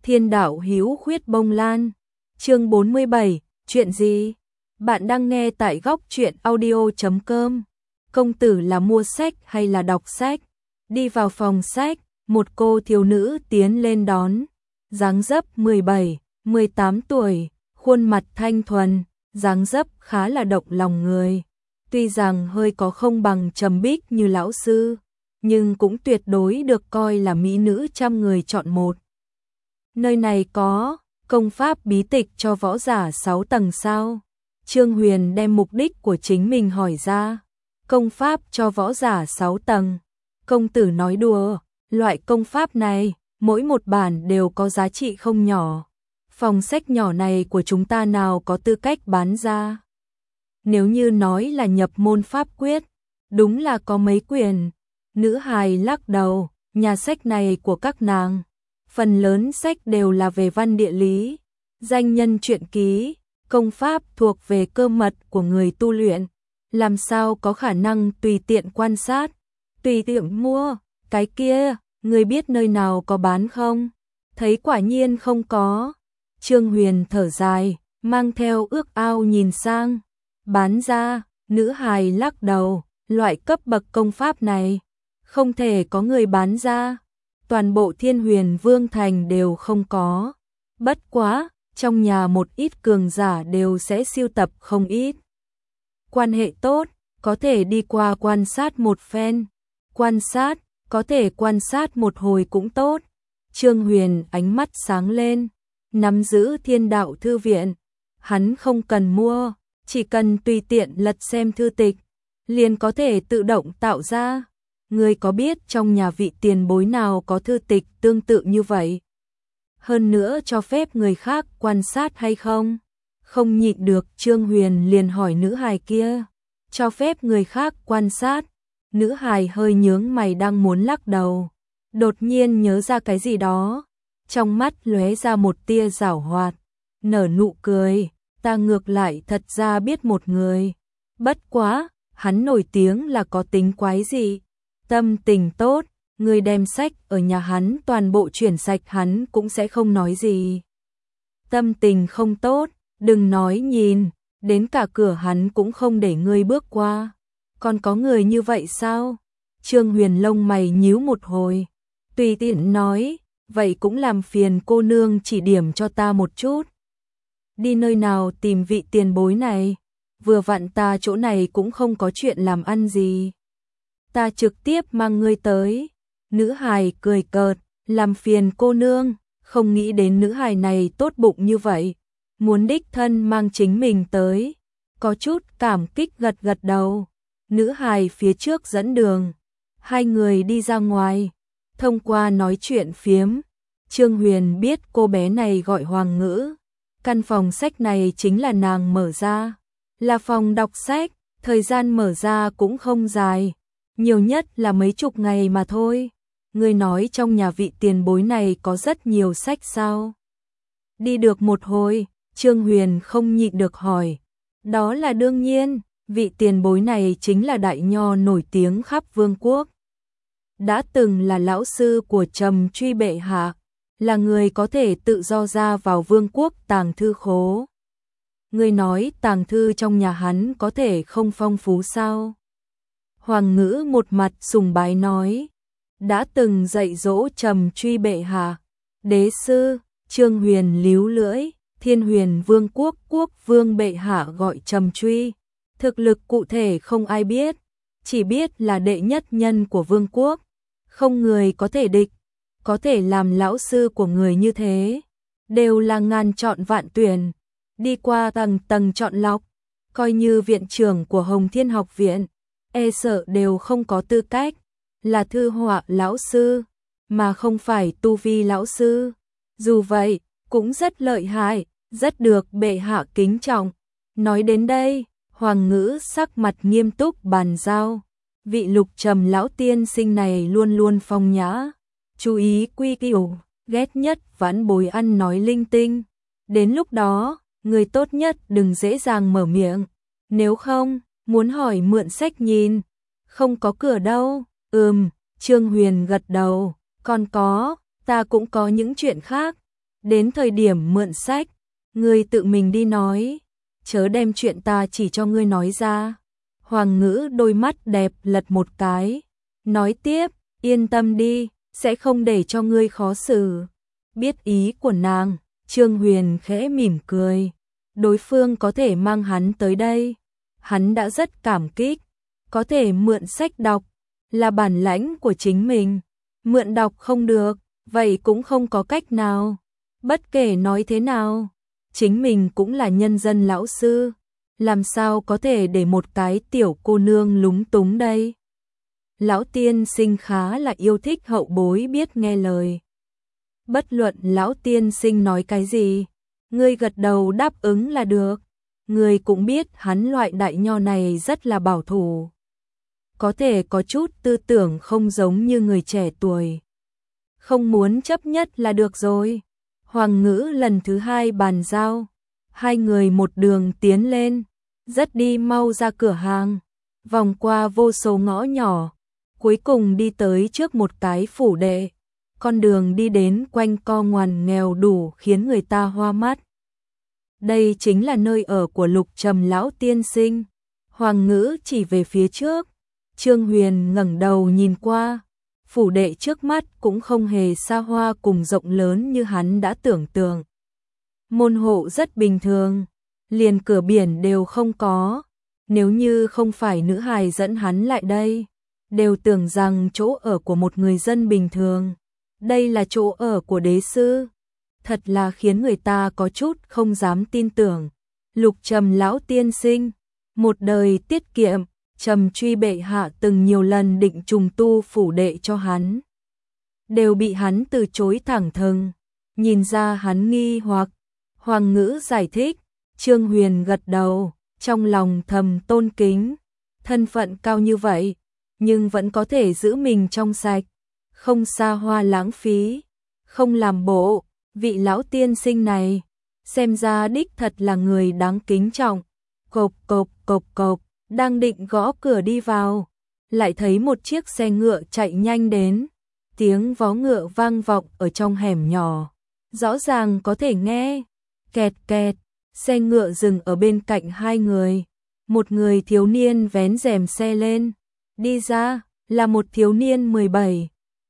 Thiên đạo hữu khuyết bông lan. Chương 47, chuyện gì? Bạn đang nghe tại góc truyện audio.com. Công tử là mua sách hay là đọc sách? Đi vào phòng sách, một cô thiếu nữ tiến lên đón. Dáng dấp 17, 18 tuổi, khuôn mặt thanh thuần, dáng dấp khá là động lòng người. Tuy rằng hơi có không bằng Trầm Bích như lão sư, nhưng cũng tuyệt đối được coi là mỹ nữ trăm người chọn một. Nơi này có công pháp bí tịch cho võ giả 6 tầng sao? Trương Huyền đem mục đích của chính mình hỏi ra. Công pháp cho võ giả 6 tầng. Công tử nói đùa, loại công pháp này, mỗi một bản đều có giá trị không nhỏ. Phòng sách nhỏ này của chúng ta nào có tư cách bán ra. Nếu như nói là nhập môn pháp quyết, đúng là có mấy quyển. Nữ hài lắc đầu, nhà sách này của các nàng. Phần lớn sách đều là về văn địa lý, danh nhân truyện ký, công pháp thuộc về cơ mật của người tu luyện. Làm sao có khả năng tùy tiện quan sát, tùy tiện mua, cái kia, người biết nơi nào có bán không? Thấy quả nhiên không có. Trương Huyền thở dài, mang theo ước ao nhìn sang. Bán ra, nữ hài lắc đầu, loại cấp bậc công pháp này, không thể có người bán ra. Toàn bộ Thiên Huyền Vương Thành đều không có. Bất quá, trong nhà một ít cường giả đều sẽ sưu tập không ít. Quan hệ tốt, có thể đi qua quan sát một phen. Quan sát, có thể quan sát một hồi cũng tốt. Trương Huyền ánh mắt sáng lên, nắm giữ Thiên Đạo Thư Viện. Hắn không cần mua, chỉ cần tùy tiện lật xem thư tịch, liền có thể tự động tạo ra. Ngươi có biết trong nhà vị tiền bối nào có thư tịch tương tự như vậy? Hơn nữa cho phép người khác quan sát hay không? Không nhịn được, Trương Huyền liền hỏi nữ hài kia. Cho phép người khác quan sát? Nữ hài hơi nhướng mày đang muốn lắc đầu. Đột nhiên nhớ ra cái gì đó. Trong mắt lóe ra một tia giảo hoạt. Nở nụ cười. Ta ngược lại thật ra biết một người. Bất quá, hắn nổi tiếng là có tính quái gì. Tâm tình tốt, người đem sách ở nhà hắn toàn bộ chuyển sạch hắn cũng sẽ không nói gì. Tâm tình không tốt, đừng nói nhìn, đến cả cửa hắn cũng không để ngươi bước qua. Còn có người như vậy sao? Trương Huyền lông mày nhíu một hồi, tùy tiện nói, vậy cũng làm phiền cô nương chỉ điểm cho ta một chút. Đi nơi nào tìm vị tiền bối này? Vừa vặn ta chỗ này cũng không có chuyện làm ăn gì. Ta trực tiếp mang ngươi tới. Nữ hài cười cợt, làm phiền cô nương, không nghĩ đến nữ hài này tốt bụng như vậy, muốn đích thân mang chính mình tới. Có chút cảm kích gật gật đầu. Nữ hài phía trước dẫn đường. Hai người đi ra ngoài. Thông qua nói chuyện phiếm, Trương Huyền biết cô bé này gọi Hoàng Ngữ. Căn phòng sách này chính là nàng mở ra. Là phòng đọc sách, thời gian mở ra cũng không dài. Nhiều nhất là mấy chục ngày mà thôi. Ngươi nói trong nhà vị tiền bối này có rất nhiều sách sao? Đi được một hồi, Trương Huyền không nhịn được hỏi. Đó là đương nhiên, vị tiền bối này chính là đại nho nổi tiếng khắp vương quốc. Đã từng là lão sư của Trầm Truy bệ hạ, là người có thể tự do ra vào vương quốc tàng thư khố. Ngươi nói tàng thư trong nhà hắn có thể không phong phú sao? Hoàng Ngữ một mặt sùng bái nói, đã từng dạy dỗ Trầm Truy bệ hạ. Đế sư, Trương Huyền líu lưỡi, Thiên Huyền Vương quốc quốc vương bệ hạ gọi Trầm Truy. Thực lực cụ thể không ai biết, chỉ biết là đệ nhất nhân của vương quốc. Không người có thể địch, có thể làm lão sư của người như thế. Đều là ngàn chọn vạn tuyển, đi qua tầng tầng chọn lọc, coi như viện trưởng của Hồng Thiên Học Viện. E sợ đều không có tư cách, là thư họa lão sư, mà không phải tu vi lão sư. Dù vậy, cũng rất lợi hại, rất được bệ hạ kính trọng. Nói đến đây, Hoàng Ngữ sắc mặt nghiêm túc bàn giao. Vị Lục Trầm lão tiên sinh này luôn luôn phong nhã, chú ý quy củ, ghét nhất vãn bối ăn nói linh tinh. Đến lúc đó, người tốt nhất đừng dễ dàng mở miệng, nếu không, muốn hỏi mượn sách nhìn, không có cửa đâu. Trương Huyền gật đầu, còn có, ta cũng có những chuyện khác. Đến thời điểm mượn sách, ngươi tự mình đi nói, chớ đem chuyện ta chỉ cho ngươi nói ra. Hoàng Ngữ đôi mắt đẹp lật một cái, nói tiếp, yên tâm đi, sẽ không để cho ngươi khó xử. Biết ý của nàng, Trương Huyền khẽ mỉm cười, đối phương có thể mang hắn tới đây, hắn đã rất cảm kích, có thể mượn sách đọc, là bản lãnh của chính mình, mượn đọc không được, vậy cũng không có cách nào. Bất kể nói thế nào, chính mình cũng là nhân dân lão sư, làm sao có thể để một cái tiểu cô nương lúng túng đây. Lão tiên sinh khá là yêu thích hậu bối biết nghe lời. Bất luận lão tiên sinh nói cái gì, ngươi gật đầu đáp ứng là được. Ngươi cũng biết hắn loại đại nho này rất là bảo thủ, có thể có chút tư tưởng không giống như người trẻ tuổi. Không muốn chấp nhất là được rồi. Hoàng Ngữ lần thứ hai bàn giao, hai người một đường tiến lên, rất đi mau ra cửa hàng, vòng qua vô số ngõ nhỏ, cuối cùng đi tới trước một cái phủ đệ. Con đường đi đến quanh co ngoằn nghèo đủ khiến người ta hoa mắt. Đây chính là nơi ở của Lục Trầm lão tiên sinh. Hoàng Ngữ chỉ về phía trước, Trương Huyền ngẩng đầu nhìn qua, phủ đệ trước mắt cũng không hề xa hoa cùng rộng lớn như hắn đã tưởng tượng. Môn hộ rất bình thường, liền cửa biển đều không có, nếu như không phải nữ hài dẫn hắn lại đây, đều tưởng rằng chỗ ở của một người dân bình thường. Đây là chỗ ở của đế sư, thật là khiến người ta có chút không dám tin tưởng. Lục Trầm lão tiên sinh, một đời tiết kiệm, Trầm Truy bệ hạ từng nhiều lần định trùng tu phủ đệ cho hắn, đều bị hắn từ chối thẳng thừng. Nhìn ra hắn nghi hoặc, Hoàng Ngữ giải thích, Trương Huyền gật đầu, trong lòng thầm tôn kính, thân phận cao như vậy, nhưng vẫn có thể giữ mình trong sạch, không xa hoa lãng phí, không làm bộ. Vị lão tiên sinh này, xem ra đích thật là người đáng kính trọng. Cộp cộp cộp cộp, đang định gõ cửa đi vào, lại thấy một chiếc xe ngựa chạy nhanh đến, tiếng vó ngựa vang vọng ở trong hẻm nhỏ, rõ ràng có thể nghe. Kẹt kẹt, xe ngựa dừng ở bên cạnh hai người, một người thiếu niên vén rèm xe lên, đi ra, là một thiếu niên 17,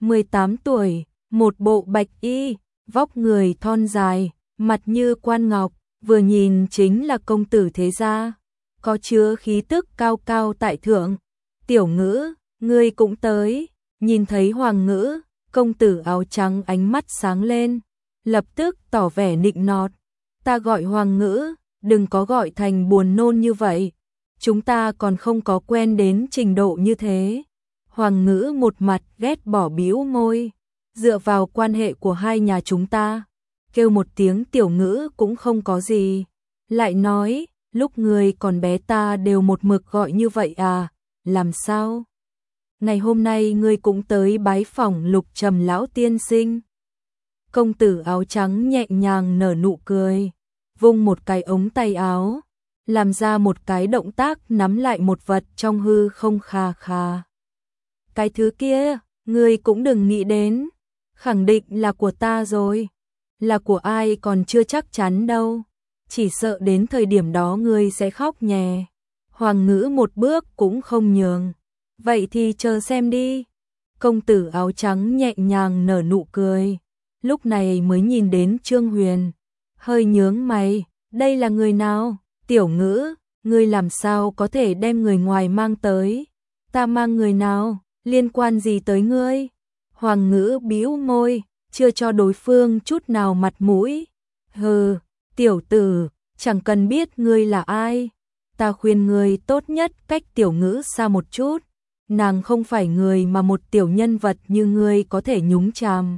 18 tuổi, một bộ bạch y, vóc người thon dài, mặt như quan ngọc, vừa nhìn chính là công tử thế gia, có chứa khí tức cao cao tại thượng. Tiểu Ngữ, ngươi cũng tới. Nhìn thấy Hoàng Ngữ, công tử áo trắng ánh mắt sáng lên, lập tức tỏ vẻ nịnh nọt. Ta gọi Hoàng Ngữ, đừng có gọi thành buồn nôn như vậy, chúng ta còn không có quen đến trình độ như thế. Hoàng Ngữ một mặt ghét bỏ bĩu môi, dựa vào quan hệ của hai nhà chúng ta, kêu một tiếng Tiểu Ngữ cũng không có gì. Lại nói, lúc người còn bé ta đều một mực gọi như vậy à, làm sao? Ngày hôm nay ngươi cũng tới bái phỏng Lục Trầm lão tiên sinh. Công tử áo trắng nhẹ nhàng nở nụ cười, vung một cái ống tay áo, làm ra một cái động tác nắm lại một vật trong hư không khà khà. Cái thứ kia, ngươi cũng đừng nghĩ đến, khẳng định là của ta rồi. Là của ai còn chưa chắc chắn đâu, chỉ sợ đến thời điểm đó ngươi sẽ khóc nhè. Hoàng Ngữ một bước cũng không nhường. Vậy thì chờ xem đi. Công tử áo trắng nhẹ nhàng nở nụ cười, lúc này mới nhìn đến Trương Huyền, hơi nhướng mày, đây là người nào? Tiểu Ngữ, ngươi làm sao có thể đem người ngoài mang tới? Ta mang người nào, liên quan gì tới ngươi? Hoàng Ngữ bĩu môi, chưa cho đối phương chút nào mặt mũi. Hừ, tiểu tử, chẳng cần biết ngươi là ai. Ta khuyên ngươi tốt nhất cách Tiểu Ngữ xa một chút. Nàng không phải người mà một tiểu nhân vật như ngươi có thể nhúng chàm.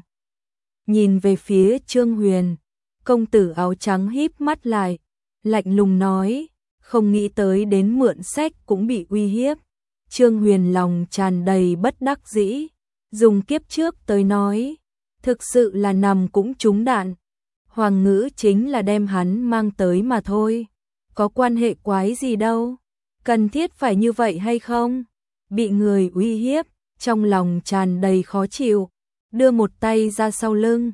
Nhìn về phía Trương Huyền, công tử áo trắng híp mắt lại, lạnh lùng nói, không nghĩ tới đến mượn sách cũng bị uy hiếp. Trương Huyền lòng tràn đầy bất đắc dĩ, dùng kiếp trước tới nói, thực sự là nằm cũng trúng đạn. Hoàng Ngữ chính là đem hắn mang tới mà thôi, có quan hệ quái gì đâu, cần thiết phải như vậy hay không? Bị người uy hiếp, trong lòng tràn đầy khó chịu, đưa một tay ra sau lưng,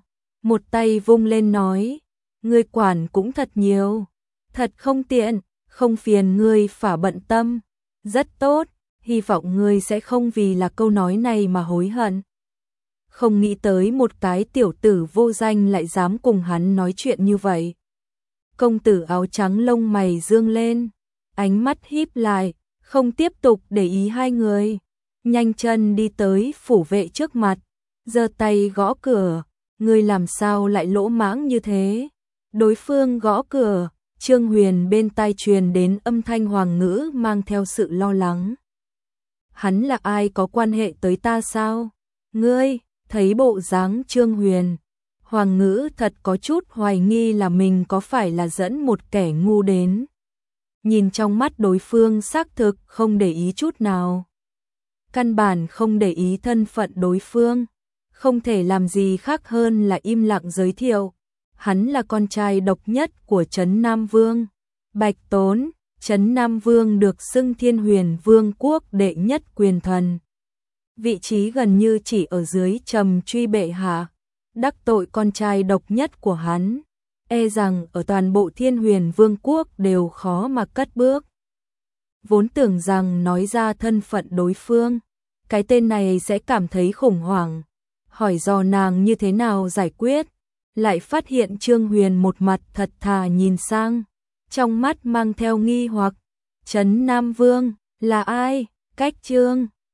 một tay vung lên nói, ngươi quản cũng thật nhiều, thật không tiện, không phiền ngươi phả bận tâm, rất tốt, hy vọng ngươi sẽ không vì là câu nói này mà hối hận. Không nghĩ tới một cái tiểu tử vô danh lại dám cùng hắn nói chuyện như vậy. Công tử áo trắng lông mày dương lên, ánh mắt híp lại, không tiếp tục để ý hai người, nhanh chân đi tới phủ vệ trước mặt, giơ tay gõ cửa, ngươi làm sao lại lỗ mãng như thế? Đối phương gõ cửa, Trương Huyền bên tai truyền đến âm thanh hoàng ngữ mang theo sự lo lắng. Hắn là ai, có quan hệ tới ta sao? Ngươi, thấy bộ dáng Trương Huyền, hoàng ngữ thật có chút hoài nghi là mình có phải là dẫn một kẻ ngu đến. Nhìn trong mắt đối phương xác thực không để ý chút nào. Căn bản không để ý thân phận đối phương, không thể làm gì khác hơn là im lặng giới thiệu. Hắn là con trai độc nhất của Trấn Nam Vương, Bạch Tốn. Trấn Nam Vương được xưng Thiên Huyền Vương quốc đệ nhất quyền thần. Vị trí gần như chỉ ở dưới Trầm Truy bệ hạ, đắc tội con trai độc nhất của hắn, e rằng ở toàn bộ Thiên Huyền Vương quốc đều khó mà cất bước. Vốn tưởng rằng nói ra thân phận đối phương, cái tên này sẽ cảm thấy khủng hoảng, hỏi dò nàng như thế nào giải quyết, lại phát hiện Trương Huyền một mặt thật thà nhìn sang, trong mắt mang theo nghi hoặc. Trấn Nam Vương là ai? Cách Trương